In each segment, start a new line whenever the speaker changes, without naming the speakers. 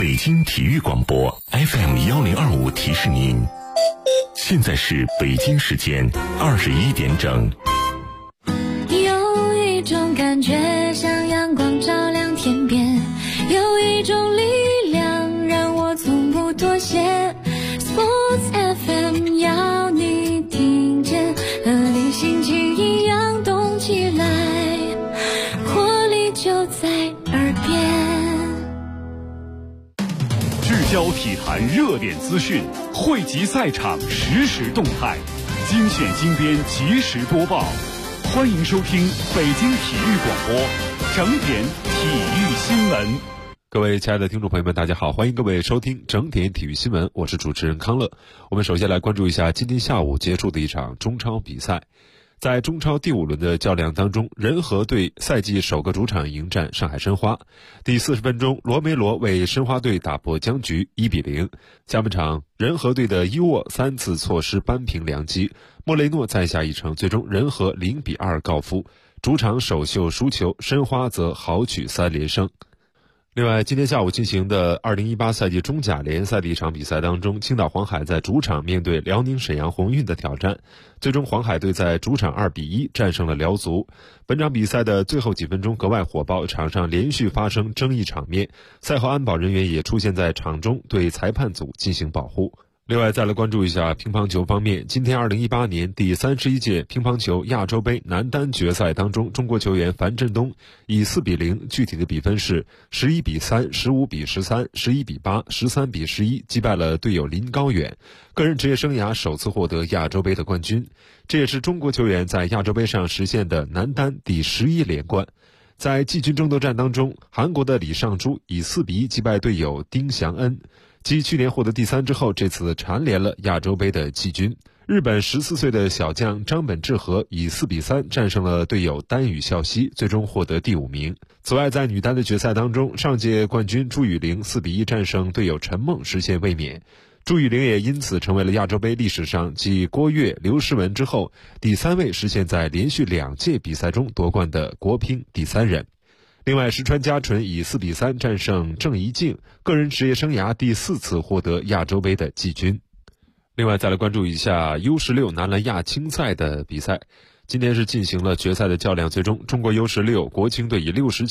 北京体育广播 FM1025提示您，现在是北京时间21点整。
有一种感觉像阳光照亮天边，有一种力量让我从不妥协。Sports FM 要你听见，和你心情一样动起来，活力就在耳边。
聚焦体坛热点资讯，汇集赛场实时动态，精选精编及时播报。欢迎收听北京体育广播整点体育新闻。
各位亲爱的听众朋友们，大家好，欢迎各位收听整点体育新闻，我是主持人康乐。我们首先来关注一下今天下午结束的一场中超比赛。在中超第5轮的较量当中，仁和队赛季首个主场迎战上海申花。第40分钟，罗梅罗为申花队打破僵局，1-0。下半场，仁和队的伊沃3次错失扳平良机，莫雷诺再下一城，最终仁和0-2告负。主场首秀输球，申花则豪取3连胜。另外，今天下午进行的2018赛季中甲联赛的一场比赛当中，青岛黄海在主场面对辽宁沈阳宏运的挑战，最终黄海队在主场2-1战胜了辽足。本场比赛的最后几分钟格外火爆，场上连续发生争议场面，赛后安保人员也出现在场中对裁判组进行保护。另外再来关注一下乒乓球方面，今天2018年第31届乒乓球亚洲杯男单决赛当中，中国球员樊振东以4-0，具体的比分是11-3、15-13、11-8、13-11击败了队友林高远，个人职业生涯首次获得亚洲杯的冠军，这也是中国球员在亚洲杯上实现的男单第11连冠。在季军争夺战当中，韩国的李尚洙以4-1击败队友丁祥恩，继去年获得第3之后，这次蝉联了亚洲杯的季军。日本14岁的小将张本智和以4-3战胜了队友丹羽孝希，最终获得第5名。此外，在女单的决赛当中，上届冠军朱雨玲4-1战胜队友陈梦，实现卫冕。朱雨玲也因此成为了亚洲杯历史上继郭跃、刘诗雯之后第3位实现在连续2届比赛中夺冠的国乒第3人。另外，石川佳纯以4-3战胜郑怡静，个人职业生涯第4次获得亚洲杯的季军。另外再来关注一下 U16 男篮亚青赛的比赛。今天是进行了决赛的较量，最终中国 U16 国青队以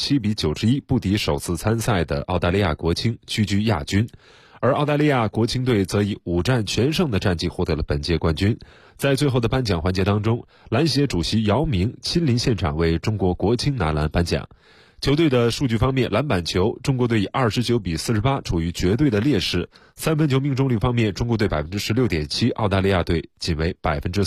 67-91不敌首次参赛的澳大利亚国青，屈居亚军。而澳大利亚国青队则以5战全胜的战绩获得了本届冠军。在最后的颁奖环节当中，篮协主席姚明亲临现场为中国国青男篮颁奖。球队的数据方面，篮板球中国队以29-48处于绝对的劣势，三分球命中率方面，中国队 16.7%， 澳大利亚队仅为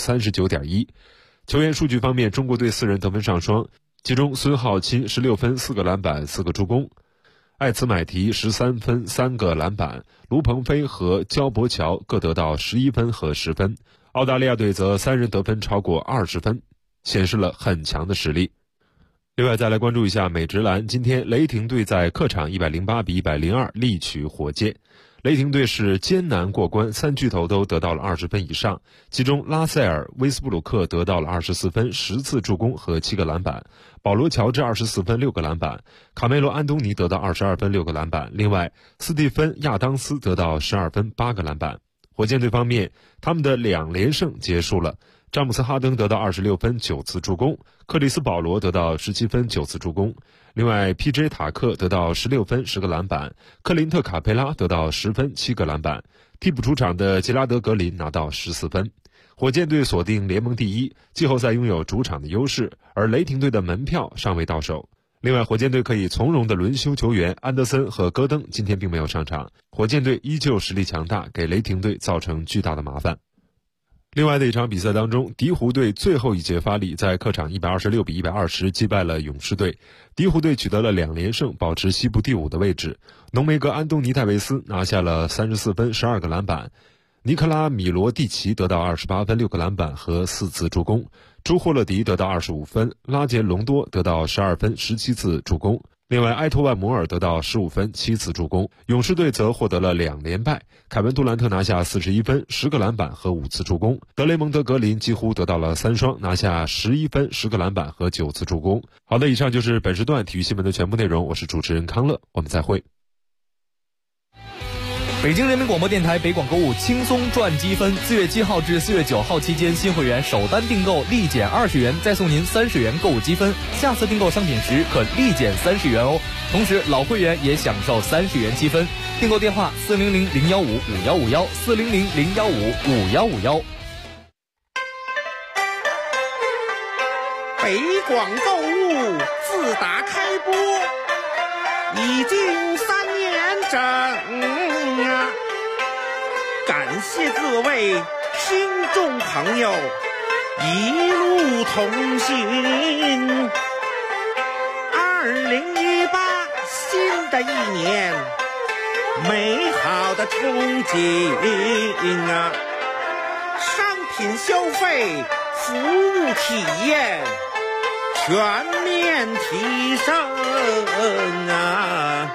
39.1%。 球员数据方面，中国队4人得分上双，其中孙浩钦16分4个篮板4个助攻，艾茨买提13分3个篮板，卢鹏飞和焦博乔各得到11分和10分。澳大利亚队则3人得分超过20分，显示了很强的实力。另外再来关注一下美职篮，今天雷霆队在客场108-102力取火箭。雷霆队是艰难过关，3巨头都得到了20分以上，其中拉塞尔、威斯布鲁克得到了24分10次助攻和7个篮板，保罗乔治24分6个篮板，卡梅罗安东尼得到22分6个篮板，另外斯蒂芬亚当斯得到12分8个篮板。火箭队方面，他们的2连胜结束了，詹姆斯哈登得到26分9次助攻，克里斯保罗得到17分9次助攻，另外 PJ 塔克得到16分10个篮板，克林特卡佩拉得到10分7个篮板，替补出场的杰拉德格林拿到14分。火箭队锁定联盟第1，季后赛拥有主场的优势，而雷霆队的门票尚未到手。另外，火箭队可以从容的轮休球员，安德森和戈登今天并没有上场，火箭队依旧实力强大，给雷霆队造成巨大的麻烦。另外的一场比赛当中，鹈鹕队最后一节发力，在客场126-120击败了勇士队，鹈鹕队取得了2连胜，保持西部第5的位置。浓眉哥安东尼戴维斯拿下了34分12个篮板，尼克拉米罗蒂奇得到28分6个篮板和4次助攻，朱霍勒迪得到25分，拉杰隆多得到12分17次助攻，另外埃托万摩尔得到15分7次助攻。勇士队则获得了2连败，凯文杜兰特拿下41分10个篮板和5次助攻，德雷蒙德格林几乎得到了3双，拿下11分10个篮板和9次助攻。好的，以上就是本时段体育新闻的全部内容，我是主持人康乐，我们再会。
北京人民广播电台北广购物轻松赚积分，4月7号至4月9号期间，新会员首单订购立减20元，再送您30元购物积分，下次订购商品时可立减30元哦。同时，老会员也享受30元积分。订购电话400-015-5151，400-015-5151。
北广购物自打开播已经3年整啊！感谢各位听众朋友一路同行。2018新的一年，美好的憧憬啊！商品消费，服务体验全面提升啊！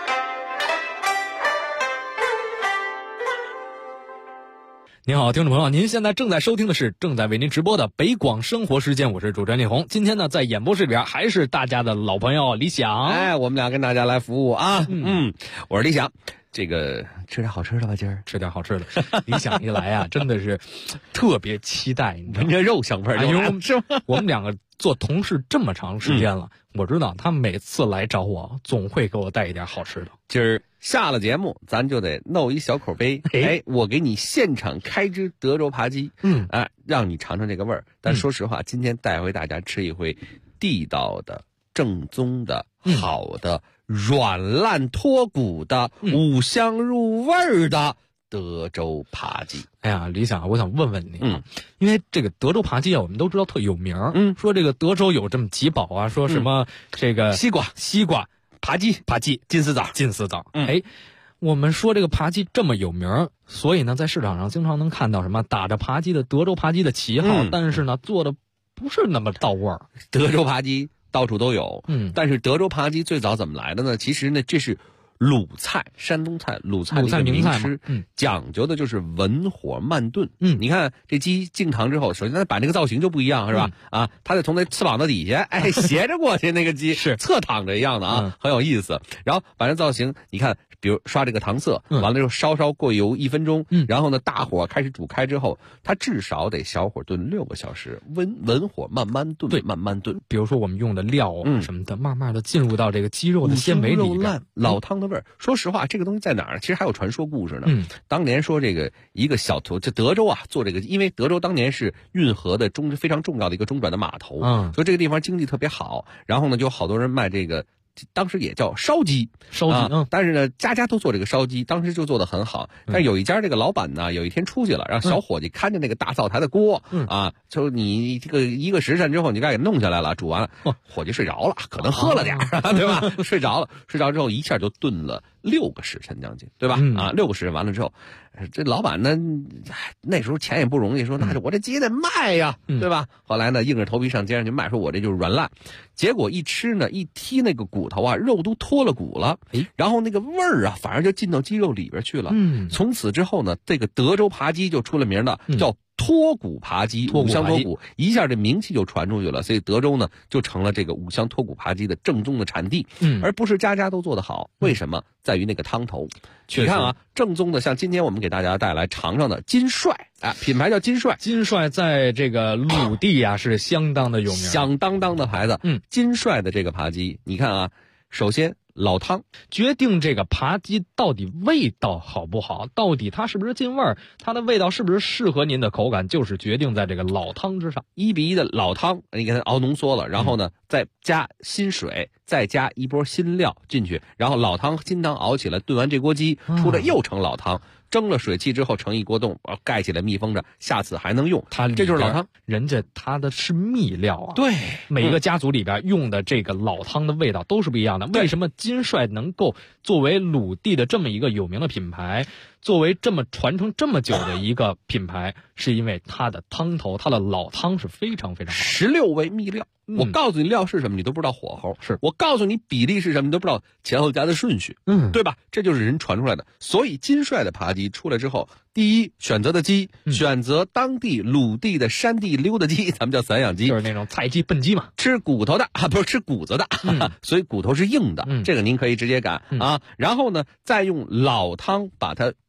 您好，听众朋友，您现在正在收听的是正在为您直播的北广生活时间，我是主持人李红。今天呢，在演播室里边还是大家的老朋友李想。
哎，我们俩跟大家来服务啊。我是李想。这个吃点好吃的吧，今儿
吃点好吃的。李想一来啊，真的是特别期待，你知道吗？
闻着肉香味儿就来了，是吗？
我们两个做同事这么长时间了，我知道他每次来找我，总会给我带一点好吃的。
今儿下了节目，咱就得弄一小口杯，我给你现场开只德州扒鸡，让你尝尝这个味儿。但说实话，今天带回大家吃一回地道的、正宗的、好的、软烂脱骨的、五香入味儿的德州扒鸡。
哎呀，李想，我想问问你，因为这个德州扒鸡啊，我们都知道特有名，说这个德州有这么几宝啊，说什么这个
西瓜、扒鸡、金丝枣，我们说这个扒鸡这么有名，所以呢，在市场上经常能看到什么打着扒鸡的德州扒鸡的旗号，但是呢，做的不是那么到味儿。德州扒鸡到处都有，但是德州扒鸡最早怎么来的呢？其实呢，这是鲁菜，山东菜，鲁菜的一个名吃，讲究的就是文火慢炖。你看这鸡进膛之后，首先它摆那个造型就不一样，是吧？它得从那翅膀的底下，斜着过去，那个鸡是侧躺着一样的啊，很有意思。然后把这造型，你看，比如刷这个糖色，完了之后稍过油1分钟，然后呢大火开始煮开之后，它至少得小火炖6个小时，文火慢慢炖，对，慢慢炖。
比如说我们用的料什么的，慢慢的进入到这个鸡肉的纤维里边，
老汤的味儿。说实话，这个东西在哪儿？其实还有传说故事呢。当年说这个一个小头，就德州啊，做这个，因为德州当年是运河的非常重要的一个中转的码头，所以这个地方经济特别好。然后呢，就好多人卖这个。当时也叫烧鸡，但是呢，家家都做这个烧鸡，当时就做得很好。但是有一家这个老板呢，有一天出去了，让小伙计看着那个大灶台的锅，就你这个1个时辰之后，你该给弄下来了，煮完了，伙计睡着了，可能喝了点，对吧？睡着之后一下就炖了6个时辰将近，对吧？6个时辰完了之后，这老板呢，那时候钱也不容易，说那我这鸡得卖呀，对吧？后来呢，硬着头皮上街上去卖，说我这就是软烂。结果一吃呢，一剔那个骨头啊，肉都脱了骨了，然后那个味儿啊，反而就进到鸡肉里边去了。从此之后呢，这个德州扒鸡就出了名的，叫脱骨扒鸡，五香脱骨，一下这名气就传出去了。所以德州呢，就成了这个五香脱骨扒鸡的正宗的产地，而不是家家都做得好。为什么？在于那个汤头。你看啊，正宗的，像今天我们给大家带来尝尝的金帅，品牌叫金帅。
金帅在这个鲁地啊是相当的有名，
响当当的牌子。金帅的这个扒鸡，你看啊，首先老汤
决定这个扒鸡到底味道好不好，到底它是不是进味儿，它的味道是不是适合您的口感，就是决定在这个老汤之上。
1比1的老汤，你给它熬浓缩了，然后呢，再加新水，再加一波新料进去，然后老汤金汤熬起来，炖完这锅鸡出来又成老汤。蒸了水汽之后盛一锅冻，盖起来密封着，下次还能用。这就是老汤，
人家它的是秘料啊。
对，
每一个家族里边用的这个老汤的味道都是不一样的。为什么金帅能够作为鲁地的这么一个有名的品牌，作为这么传承这么久的一个品牌，是因为它的汤头，它的老汤是非常非常好。
16味秘料，我告诉你料是什么，你都不知道火候；我告诉你比例是什么，你都不知道前后加的顺序，对吧？这就是人传出来的。所以金帅的扒鸡出来之后，第一选择的鸡，选择当地鲁地的山地溜达鸡，咱们叫散养鸡，
就是那种菜鸡笨鸡嘛，
吃骨头的不是吃骨子的，所以骨头是硬的，这个您可以直接擀啊。然后呢，再用老汤把它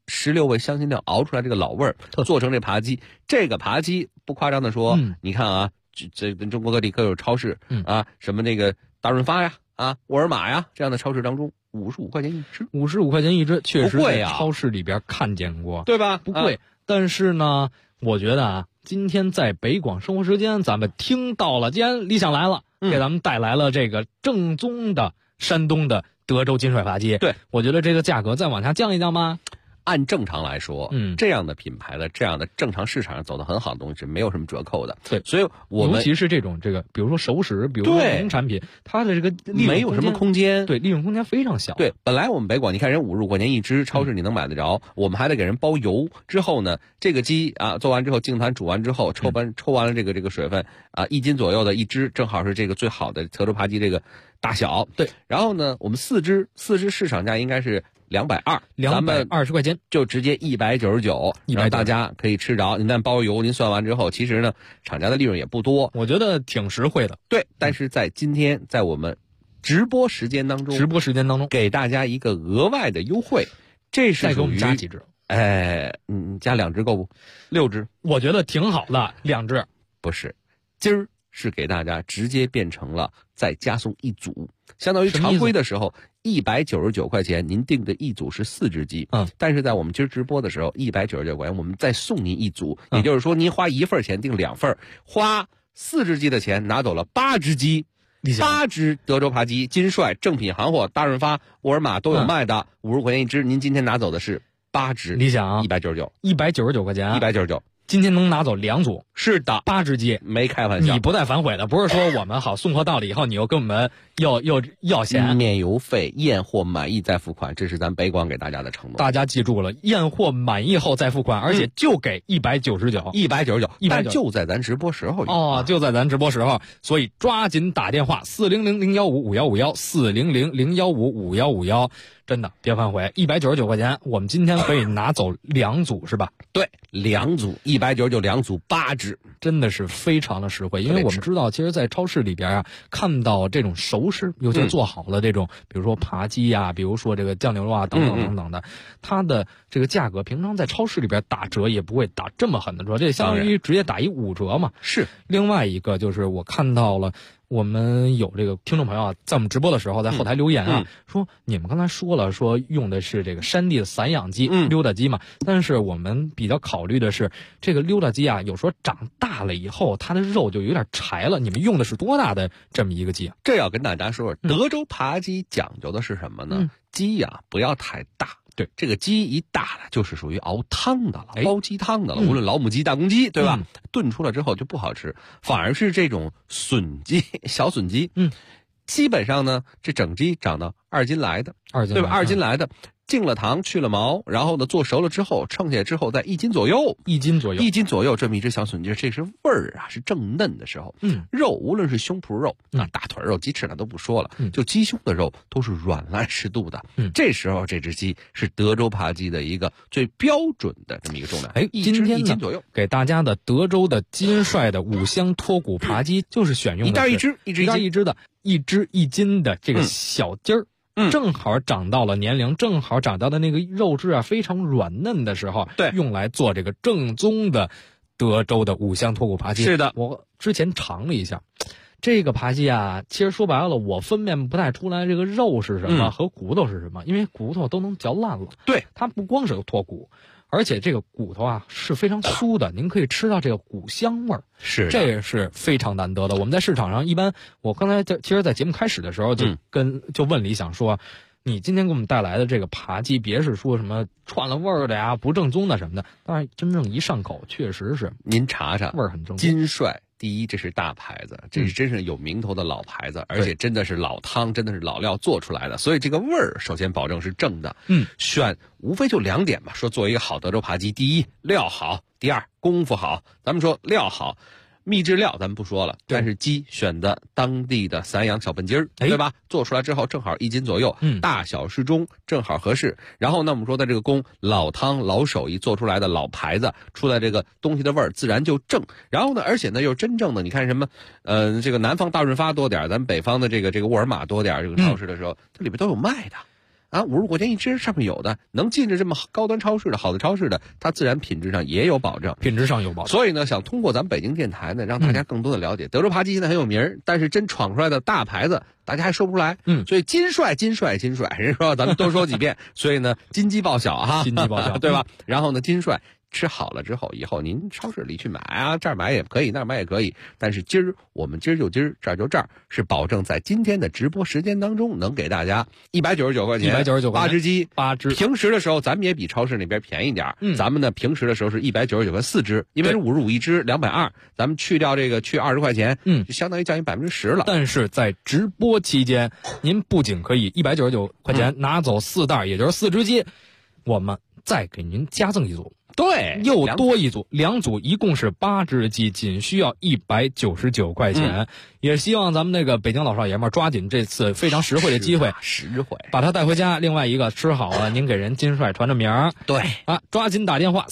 16味香辛料熬出来这个老味儿，做成这扒鸡。这个扒鸡不夸张的说，你看啊，这中国各地各有超市，啊，什么那个大润发呀，啊，沃尔玛呀，这样的超市当中，55块钱一只
，55块钱一只，确实在
不贵啊，
超市里边看见过，
对吧？
不贵，但是呢，我觉得啊，今天在北广生活时间，咱们听到了，既然李想来了，给咱们带来了这个正宗的山东的德州金帅扒鸡，
对，
我觉得这个价格再往下降一降吧。
按正常来说，这样的品牌的这样的正常市场上走得很好的东西是没有什么折扣的。
对，
所以我们
尤其是这种比如说熟食，比如说农产品，它的这个利润
没有什么空间，
对，利润空间非常小。
对，本来我们北广，你看人55块钱一只，超市你能买得着，我们还得给人包邮。之后呢，这个鸡啊做完之后，净坛煮完之后，抽完了这个水分啊，1斤左右的一只，正好是这个最好的德州扒鸡这个大小。
对，
然后呢，我们4只市场价应该是220，咱们
220块钱
就直接199，让大家可以吃着。您再包邮，您算完之后，其实呢，厂家的利润也不多，
我觉得挺实惠的。
对，但是在今天，在我们直播时间当中，给大家一个额外的优惠，这是
再给我们加几只？
加2只够不？6只，
我觉得挺好的，2只
不是，今儿是给大家直接变成了再加送1组，相当于常规的时候199块钱，您订的1组是4只鸡，但是在我们今儿直播的时候199块钱，我们再送您1组，也就是说您花1份钱订2份，花4只鸡的钱拿走了8只鸡。8只德州扒鸡，金帅正品行货，大润发、沃尔玛都有卖的，50块钱一只。您今天拿走的是8只，
你想啊
，199
块钱
，199，
今天能拿走2组，
是的
，8只鸡，
没开玩笑，
你不带反悔的，不是说我们好送货到了以后，你又跟我们要钱，
免邮费，验货满意再付款，这是咱北广给大家的承诺。
大家记住了，验货满意后再付款，而且就给199，
但就在咱直播时候
就在咱直播时候，所以抓紧打电话400-015-5151，400-015-5151，真的别反悔，199块钱，我们今天可以拿走2组是吧？
对，2组199，2组8只，
真的是非常的实惠。因为我们知道，其实，在超市里边啊，看到这种熟食，尤其做好了这种，比如说扒鸡呀，比如说这个酱牛肉啊，等等等等的，它的这个价格，平常在超市里边打折也不会打这么狠的折，这相当于直接打一5折嘛。
是。
另外一个就是我看到了。我们有这个听众朋友啊，在我们直播的时候，在后台留言啊，说你们刚才说了，说用的是这个山地的散养鸡、溜达鸡嘛，但是我们比较考虑的是，这个溜达鸡啊，有时候长大了以后，它的肉就有点柴了。你们用的是多大的这么一个鸡啊？
这要跟大家说，德州扒鸡讲究的是什么呢？鸡呀，不要太大。对，这个鸡一大了，就是属于熬汤的了，煲鸡汤的了。无论老母鸡、大公鸡，对吧？炖出来之后就不好吃，反而是这种笋鸡、小笋鸡，基本上呢，这整鸡长到2斤来的，对吧？2斤来的，净了糖，去了毛，然后呢，做熟了之后，称下来之后在1斤左右
，1斤左右，
这么一只小笋鸡，这是味儿啊，是正嫩的时候。肉无论是胸脯肉、大腿肉、鸡翅那都不说了，就鸡胸的肉都是软烂适度的。这时候这只鸡是德州扒鸡的一个最标准的这么一个重量。
今天
1斤左右，
给大家的德州的金帅的5香脱骨扒鸡，就是选用的
1只一只
的1只1斤的这个小鸡儿。正好长到了年龄，正好长到的那个肉质啊非常软嫩的时候，
对，
用来做这个正宗的德州的5香脱骨扒鸡。
是的，
我之前尝了一下，这个扒鸡啊，其实说白了，我分辨不太出来这个肉是什么和骨头是什么，因为骨头都能嚼烂了。
对，
它不光是有脱骨。而且这个骨头啊是非常酥的，您可以吃到这个骨香味儿，
是
这也是非常难得的。我们在市场上一般，我刚才其实，在节目开始的时候就问李想说，你今天给我们带来的这个扒鸡，别是说什么串了味儿的呀、不正宗的什么的，但是真正一上口，确实是
您查查，
味儿很正宗。
金帅第一，这是大牌子，这是真是有名头的老牌子，而且真的是老汤，真的是老料做出来的，所以这个味儿首先保证是正的。选无非就2点嘛，说做一个好德州扒鸡，第一料好，第二功夫好。咱们说料好，秘制料咱们不说了，但是鸡选的当地的散养小笨鸡儿，对吧？做出来之后正好1斤左右，大小适中，正好合适。然后呢，我们说的这个工老汤老手艺做出来的老牌子，出来这个东西的味儿自然就正。然后呢，而且呢又真正的，你看什么，这个南方大润发多点，咱北方的这个沃尔玛多点，这个超市的时候，它里边都有卖的。 ，55块钱一只，上面有的能进着这么高端超市的好的超市的，它自然品质上也有保证，
品质上有保证。
所以呢，想通过咱们北京电台呢，让大家更多的了解，德州扒鸡现在很有名，但是真闯出来的大牌子，大家还说不出来。所以金帅，人说咱们多说几遍，所以呢，金鸡报晓哈，
金鸡报晓，
对吧？然后呢，金帅吃好了之后，以后您超市里去买啊，这儿买也可以，那儿买也可以。但是我们今儿就这儿，是保证在今天的直播时间当中能给大家199块钱
，199块
8只鸡
，8只。
平时的时候咱们也比超市那边便宜点，咱们呢平时的时候是199块4只，因为是55一只220，咱们去掉这个去20块钱，就相当于降低10%了。
但是在直播期间，您不仅可以199块钱拿走4袋，也就是4只鸡，我们再给您加赠一组。
对，
又多一组，2组一共是8只鸡，仅需要199块钱。也希望咱们那个北京老少爷们抓紧这次非常实惠的机会，把它带回家。另外一个吃好了，您给人金帅传着名儿。
对
啊，抓紧打电话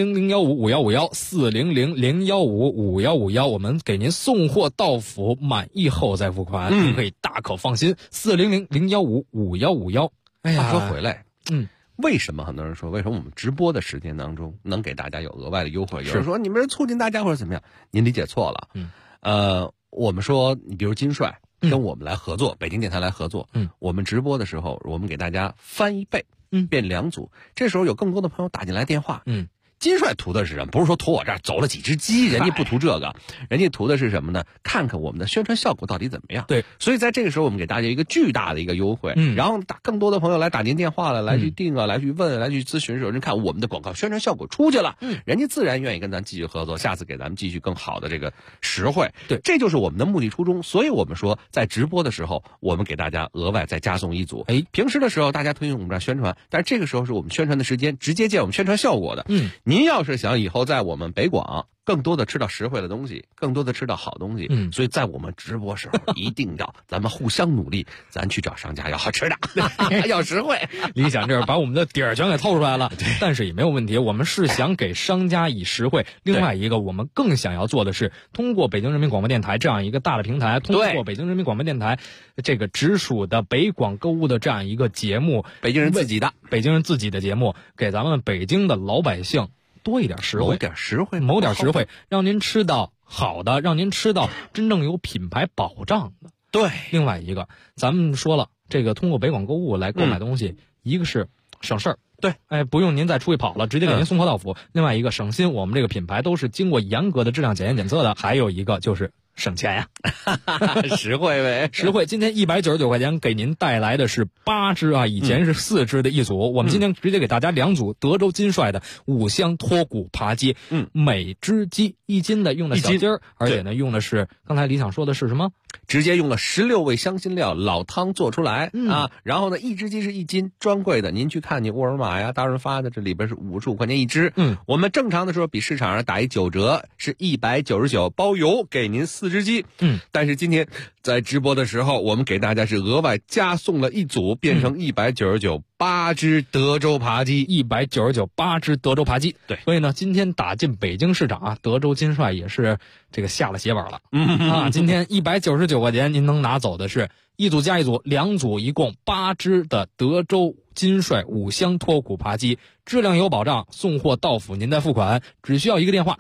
400-015-5151，400-015-5151，我们给您送货到府，满意后再付款，您可以大可放心。400-015-5151。
哎呀，说回来，为什么很多人说，为什么我们直播的时间当中能给大家有额外的优惠？有人说你们是促进大家或者怎么样？您理解错了。我们说，你比如金帅跟我们来合作，北京电台来合作，我们直播的时候，我们给大家翻1倍，变2组。这时候有更多的朋友打进来电话，金帅图的是什么？不是说图我这儿走了几只鸡，人家不图这个，人家图的是什么呢？看看我们的宣传效果到底怎么样。
对，
所以在这个时候，我们给大家一个巨大的一个优惠，然后更多的朋友来打您电话了，来去订啊，来去问，来去咨询的时候，人看我们的广告宣传效果出去了，人家自然愿意跟咱继续合作，下次给咱们继续更好的这个实惠。
对，
这就是我们的目的初衷。所以我们说，在直播的时候，我们给大家额外再加送1组。平时的时候大家推荐我们这儿宣传，但是这个时候是我们宣传的时间，直接见我们宣传效果的。您要是想以后在我们北广更多的吃到实惠的东西，更多的吃到好东西，所以在我们直播时候一定要咱们互相努力，咱去找商家要好吃的，要实惠。
理想这是把我们的底儿全给凑出来了，但是也没有问题，我们是想给商家以实惠。另外一个，我们更想要做的是通过北京人民广播电台这样一个大的平台，通过北京人民广播电台这个直属的北广购物的这样一个节目，
北京人自己的节目，
给咱们北京的老百姓多一点实惠，
谋点实惠，
让您吃到好的，让您吃到真正有品牌保障的。
对，
另外一个，咱们说了，这个通过北广购物来购买东西，一个是省事儿，
对，
不用您再出去跑了，直接给您送货到府。另外一个省心，我们这个品牌都是经过严格的质量检验检测的。还有一个就是省钱呀，
实惠呗，
实惠。今天199块钱给您带来的是8只啊，以前是4只的一组，我们今天直接给大家2组德州金帅的5香脱骨扒鸡，每只鸡1斤的，用的小鸡儿，而且呢用的是刚才李想说的是什么？
直接用了16味香辛料老汤做出来啊，然后呢1只鸡是1斤，专柜的您去看你沃尔玛呀、大润发的，这里边是55块钱1只，我们正常的时候比市场上打一9折，是199包邮，给您4只鸡，但是今天在直播的时候，我们给大家是额外加送了1组，变成199 8只德州扒鸡
，199 8只德州扒鸡。
对，
所以呢，今天打进北京市场啊，德州金帅也是这个下了血本了啊。今天199块钱，您能拿走的是1组加1组，2组一共8只的德州金帅5香脱骨扒鸡，质量有保障，送货到府您再付款，只需要一个电话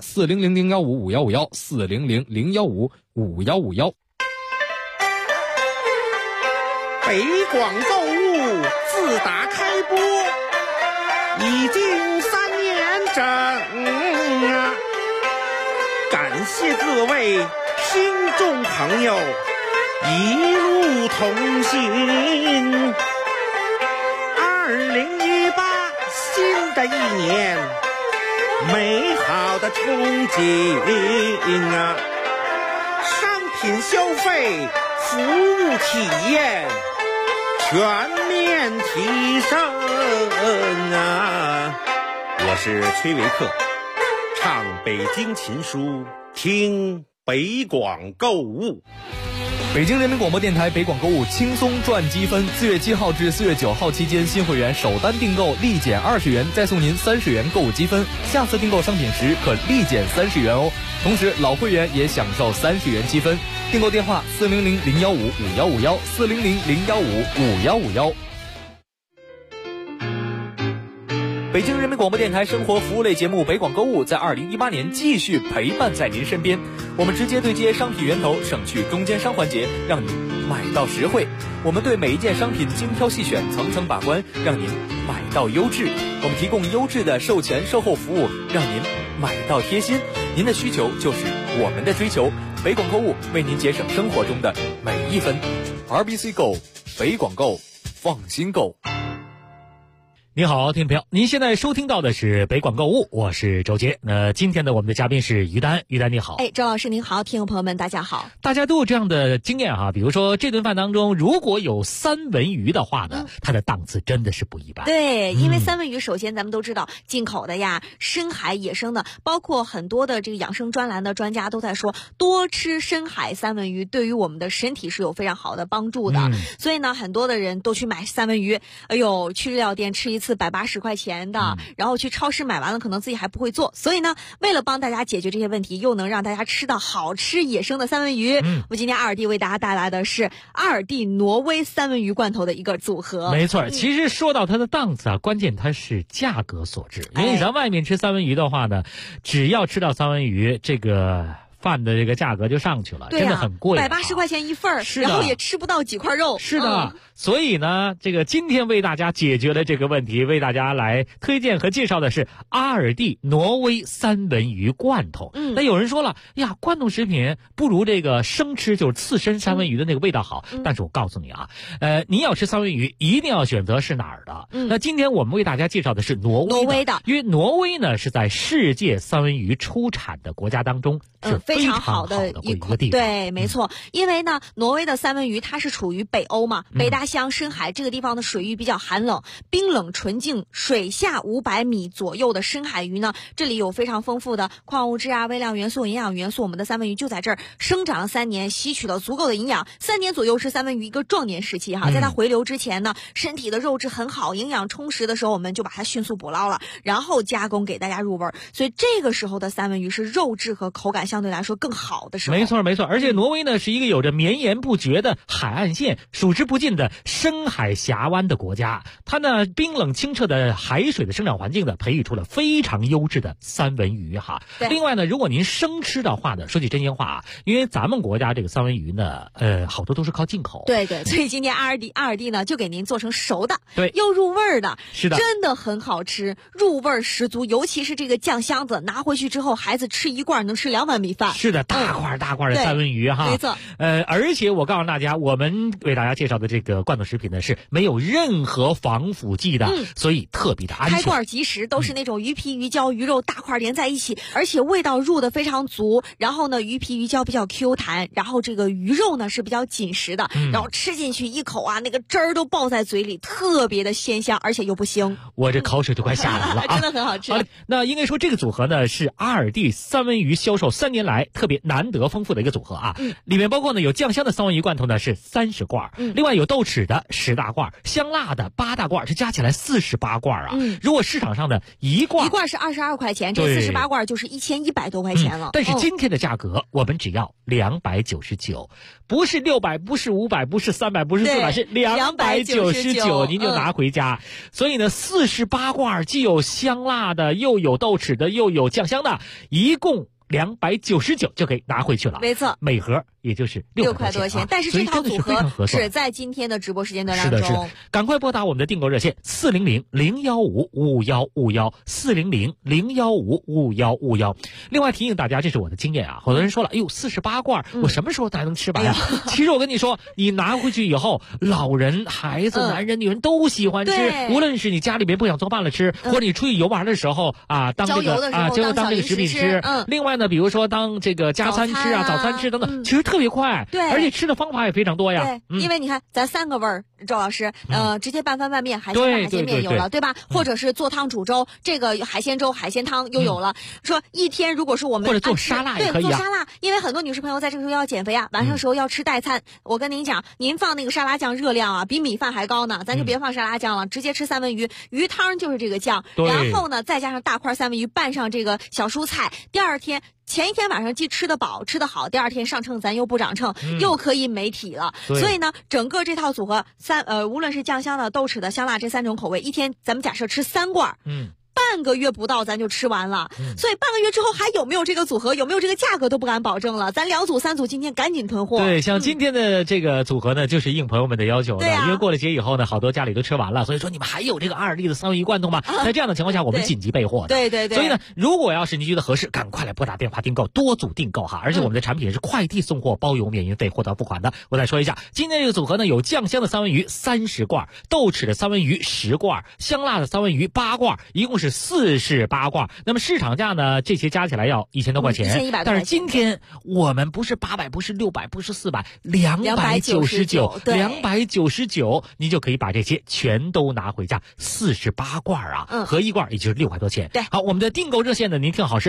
400-015-5151，400-015-5151。
北广购物自打开播已经3年整啊，感谢各位听众朋友一路同行。2018新的一年，美好的憧憬啊，商品消费，服务体验全面提升啊！我是崔维克，唱北京琴书，听北广购物。
北京人民广播电台北广购物轻松赚积分，4月7号至4月9号期间，新会员首单订购立减20元，再送您30元购物积分，下次订购商品时可立减30元哦。同时老会员也享受30元积分。订购电话400-015-5151，400-015-5151。 北京人民广播电台生活服务类节目北广购物在2018年继续陪伴在您身边。我们直接对接商品源头，省去中间商环节，让您买到实惠。我们对每一件商品精挑细选，层层把关，让您买到优质。我们提供优质的售前售后服务，让您买到贴心。您的需求就是我们的追求。北广购物为您节省生活中的每一分。RBC Go， 北广购，放心购。
你好，听众朋友，您现在收听到的是北广购物，我是周杰。今天的我们的嘉宾是于丹，于丹你好。
周老师您好，听众朋友们大家好。
大家都有这样的经验哈，比如说这顿饭当中如果有三文鱼的话呢，它的档次真的是不一般。
对，因为三文鱼首先咱们都知道进口的呀，深海野生的，包括很多的这个养生专栏的专家都在说，多吃深海三文鱼对于我们的身体是有非常好的帮助的。所以呢，很多的人都去买三文鱼，哎呦，去日料店吃一次180块钱的，然后去超市买完了可能自己还不会做。所以呢，为了帮大家解决这些问题，又能让大家吃到好吃野生的三文鱼，我今天阿尔蒂为大家带来的是阿尔蒂挪威三文鱼罐头的一个组合。
没错，其实说到它的档次啊，关键它是价格所致。因为你在外面吃三文鱼的话呢，只要吃到三文鱼，这个饭的这个价格就上去了，真的很贵
，180块钱一份，然后也吃不到几块肉。
是的，所以呢，这个今天为大家解决了这个问题，为大家来推荐和介绍的是阿尔蒂挪威三文鱼罐头。那有人说了呀，罐头食品不如这个生吃，就是刺身三文鱼的那个味道好。但是我告诉你啊，你要吃三文鱼一定要选择是哪儿的。那今天我们为大家介绍的是挪威的，因为挪威呢是在世界三文鱼出产的国家当中是非常好的一个地方。
对，没错，因为呢，挪威的三文鱼它是处于北欧嘛，北大西洋深海这个地方的水域比较寒冷，冰冷纯净，水下500米左右的深海鱼呢，这里有非常丰富的矿物质啊、微量元素、营养元素。我们的三文鱼就在这儿生长了3年，吸取了足够的营养。3年左右是三文鱼一个壮年时期哈，在它回流之前呢，身体的肉质很好，营养充实的时候，我们就把它迅速捕捞了，然后加工给大家入味。所以这个时候的三文鱼是肉质和口感相对来说更好的时候。
没错没错，而且挪威呢是一个有着绵延不绝的海岸线、数之不尽的深海峡湾的国家。它呢冰冷清澈的海水的生长环境呢，培育出了非常优质的三文鱼哈。另外呢，如果您生吃的话呢，说句真心话啊，因为咱们国家这个三文鱼呢，好多都是靠进口。
对对，所以今天阿尔蒂呢就给您做成熟的，
对，
又入味的，
是的，
真的很好吃，入味十足。尤其是这个酱箱子，拿回去之后，孩子吃一罐能吃2碗米饭。
是的，大块大块的三文鱼哈，
没错。
而且我告诉大家，我们为大家介绍的这个罐头食品呢是没有任何防腐剂的，所以特别的安全。
开罐即食，都是那种鱼皮、鱼胶、鱼肉大块连在一起，而且味道入的非常足。然后呢，鱼皮、鱼胶比较 Q 弹，然后这个鱼肉呢是比较紧实的，然后吃进去一口啊，那个汁儿都爆在嘴里，特别的鲜香，而且又不腥。
我这口水都快下来了啊！
真的很好吃。
好，那应该说这个组合呢是阿尔蒂三文鱼销售3年来特别难得丰富的一个组合啊。里面包括呢有酱香的三文鱼罐头呢是30罐，另外有豆豉的10大罐，香辣的8大罐，这加起来48罐啊。如果市场上的一罐
是22块钱，这48罐就是1100多块钱了。
但是今天的价格我们只要299，不是600，不是500，不是300，不是400，是299，您就拿回家。所以呢，48罐既有香辣的，又有豆豉的，又有酱香的，一共299就可以拿回去了。
没错，
每盒也就是6块多钱，
但是这套组合是在今天的直播时间段当中。
是的，赶快拨打我们的订购热线400-015-5151，400-015-5151。另外提醒大家，这是我的经验啊，好多人说了，哎呦，48罐，我什么时候才能吃完呀？其实我跟你说，你拿回去以后，老人、孩子、男人、女人都喜欢吃，无论是你家里边不想做饭了吃，或者你出去游玩的时候啊，当这个就当这个食品吃。另外呢，比如说当这个加餐吃啊、早餐吃等等，其实特别快，
对，
而且吃的方法也非常多呀。
对，因为你看咱3个味儿，周老师，直接拌饭拌面，海鲜拌海鲜面有了，对吧？或者是做汤煮粥，这个海鲜粥、海鲜汤又有了。说一天如果是我们
或者做沙拉也可以，
做沙拉，因为很多女士朋友在这个时候要减肥啊，晚上时候要吃代餐。我跟您讲，您放那个沙拉酱热量啊，比米饭还高呢，咱就别放沙拉酱了，直接吃三文鱼，鱼汤就是这个酱，然后呢再加上大块三文鱼，拌上这个小蔬菜，第二天。前一天晚上既吃得饱吃得好，第二天上秤咱又不长秤，又可以美体了。所以呢，整个这套组合无论是酱香的、豆豉的、香辣这3种口味，一天咱们假设吃3罐， 半个月不到咱就吃完了，所以半个月之后还有没有这个组合，有没有这个价格都不敢保证了。咱2组3组今天赶紧囤货。
对，像今天的这个组合呢，就是应朋友们的要求的，因为过了节以后呢，好多家里都吃完了，所以说你们还有这个2.2的3文鱼罐头吗？在这样的情况下，我们紧急备货的。
对对对。
所以呢，如果要是您觉得合适，赶快来拨打电话订购，多组订购哈。而且我们的产品是快递送货，包邮免运费，货到付款的。我再说一下，今天这个组合呢，有酱香的3文鱼30罐，豆豉的3文鱼10罐，香辣的3文鱼8罐，一共是48罐。那么市场价呢，这些加起来要1000多块钱。
1100多。
但是今天我们不是800，不是600，不是400，299，299，你就可以把这些全都拿回家，48罐啊，合一罐也就是600多钱。
对，
好，我们的订购热线呢，您听好是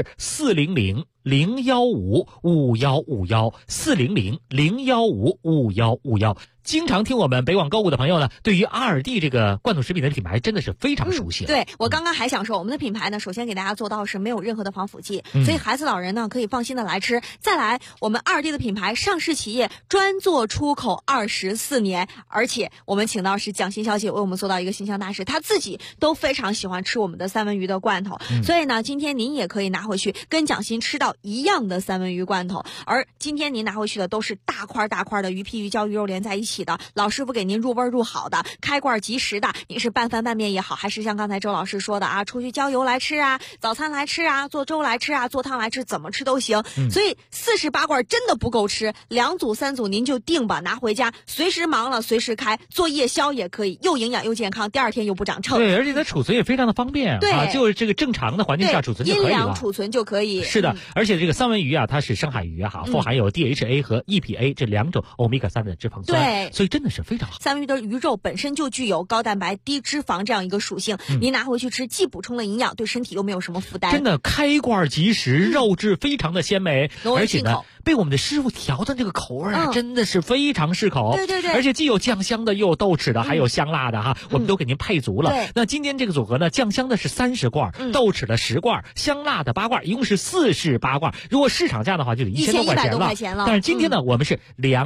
400-015-5151，400-015-5151。经常听我们北广购物的朋友呢，对于阿尔蒂这个罐头食品的品牌真的是非常熟悉了。
对，我刚刚还想说，我们的品牌呢，首先给大家做到是没有任何的防腐剂，所以孩子老人呢可以放心的来吃。再来，我们阿尔蒂的品牌上市企业专做出口24年，而且我们请到是蒋欣小姐为我们做到一个形象大使，她自己都非常喜欢吃我们的3文鱼的罐头，所以呢，今天您也可以拿回去跟蒋欣吃到一样的3文鱼罐头。而今天您拿回去的都是大块大块的鱼皮、鱼胶、鱼肉连在一起的，老师傅给您入味入好的，开罐即食的，你是拌饭拌面也好，还是像刚才周老师说的啊，出去郊游来吃啊，早餐来吃啊，做粥来吃啊，做汤来吃，怎么吃都行。所以48罐真的不够吃，2组3组您就定吧，拿回家随时忙了随时开，做夜宵也可以，又营养又健康，第2天又不长臭。
对，而且它储存也非常的方便。
对
啊，就是这个正常的环境下储存就可以了。
阴凉储存就可以。
是的，而且这个3文鱼啊，它是深海鱼啊，富含有 DHA 和 EPA 这2种欧米伽3的脂肪酸，
对，
所以真的是非常好。
3文鱼的鱼肉本身就具有高蛋白、低脂肪这样一个属性，您拿回去吃，既补充了营养，对身体又没有什么负担。
真的开罐即食，肉质非常的鲜美，而且呢，被我们的师傅调的这个口味啊，真的是非常适口。
对对对，
而且既有酱香的，又有豆豉的，还有香辣的哈，我们都给您配足了。那今天这个组合呢，酱香的是30罐，豆豉的10罐，香辣的8罐，一共是48罐。如果市场价的话，就得1000多块钱了。但是今天呢，我们是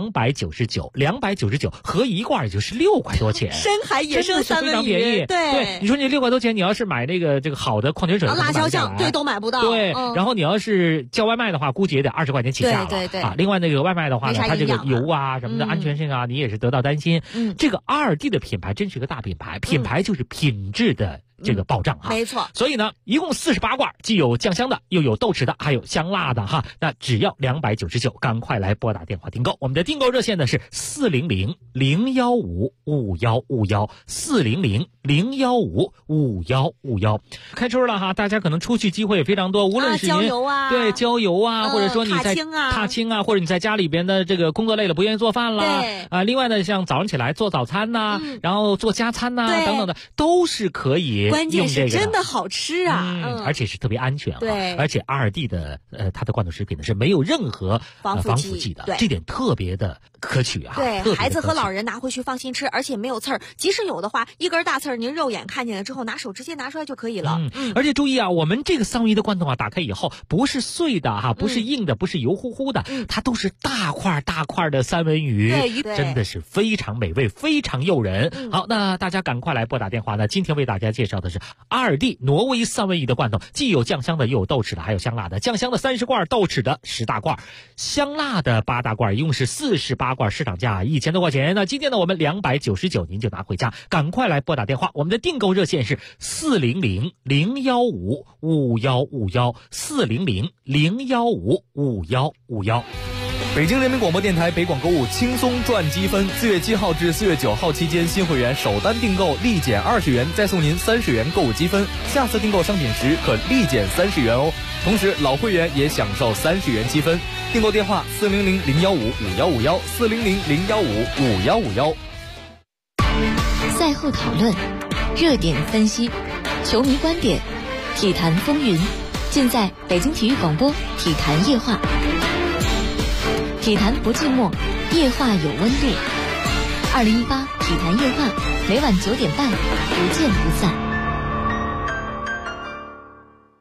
299，合一罐也就是6块多钱。
深海野生3文鱼，
对，你说你6块多钱，你要是买这个好的矿泉水，
辣椒酱，对，都买不到。
对，然后你要是叫外卖的话，估计也得20块钱起价了。
对对对。
啊，另外那个外卖的话呢，它这个油啊什么的安全性啊，你也是得到担心。这个阿尔蒂的品牌真是个大品牌，品牌就是品质的这个保障哈，
没错。
所以呢，一共48罐，既有酱香的，又有豆豉的，还有香辣的哈。那只要299，赶快来拨打电话订购。我们的订购热线呢是400-015-5151，400-015-5151。开春了哈，大家可能出去机会也非常多，无论是您
郊游啊，
对郊游啊，或者说你在踏青啊，或者你在家里边的这个工作累了不愿意做饭了，啊，另外呢，像早上起来做早餐呐，然后做加餐呐等等的，都是可以用这个的。
关键是真的好吃啊，
而且是特别安全啊。
对，
而且阿尔蒂的它的罐头食品呢是没有任何防腐剂的，这点特别的可取啊。
对，孩子和老人拿回去放心吃，而且没有刺儿，即使有的话，一根大刺儿您肉眼看见了之后，拿手直接拿出来就可以了。
而且注意啊，我们这个3文鱼的罐头啊，打开以后不是碎的哈，不是硬的，不是油乎乎的，它都是大块大块的3文鱼，真的是非常美味，非常诱人。好，那大家赶快来拨打电话呢。今天为大家介绍的是阿尔蒂挪威3文鱼的罐头，既有酱香的，又有豆豉的，还有香辣的。酱香的30罐，豆豉的10大罐，香辣的8大罐，一共是48罐，市场价1000多块钱。那今天呢，我们299，您就拿回家。赶快来拨打电话，我们的订购热线是400-015-5151，400-015-5151。
北京人民广播电台北广购物轻松赚积分，4月7号至4月9号期间，新会员首单订购立减20元，再送您30元购物积分，下次订购商品时可立减30元哦。同时老会员也享受30元积分。订购电话400-015-5151，400-015-5151。
赛后讨论，热点分析，球迷观点，体坛风云，尽在北京体育广播体坛夜话。体坛不寂寞，夜话有温度。2018体坛夜话，每晚9点半，不见不散。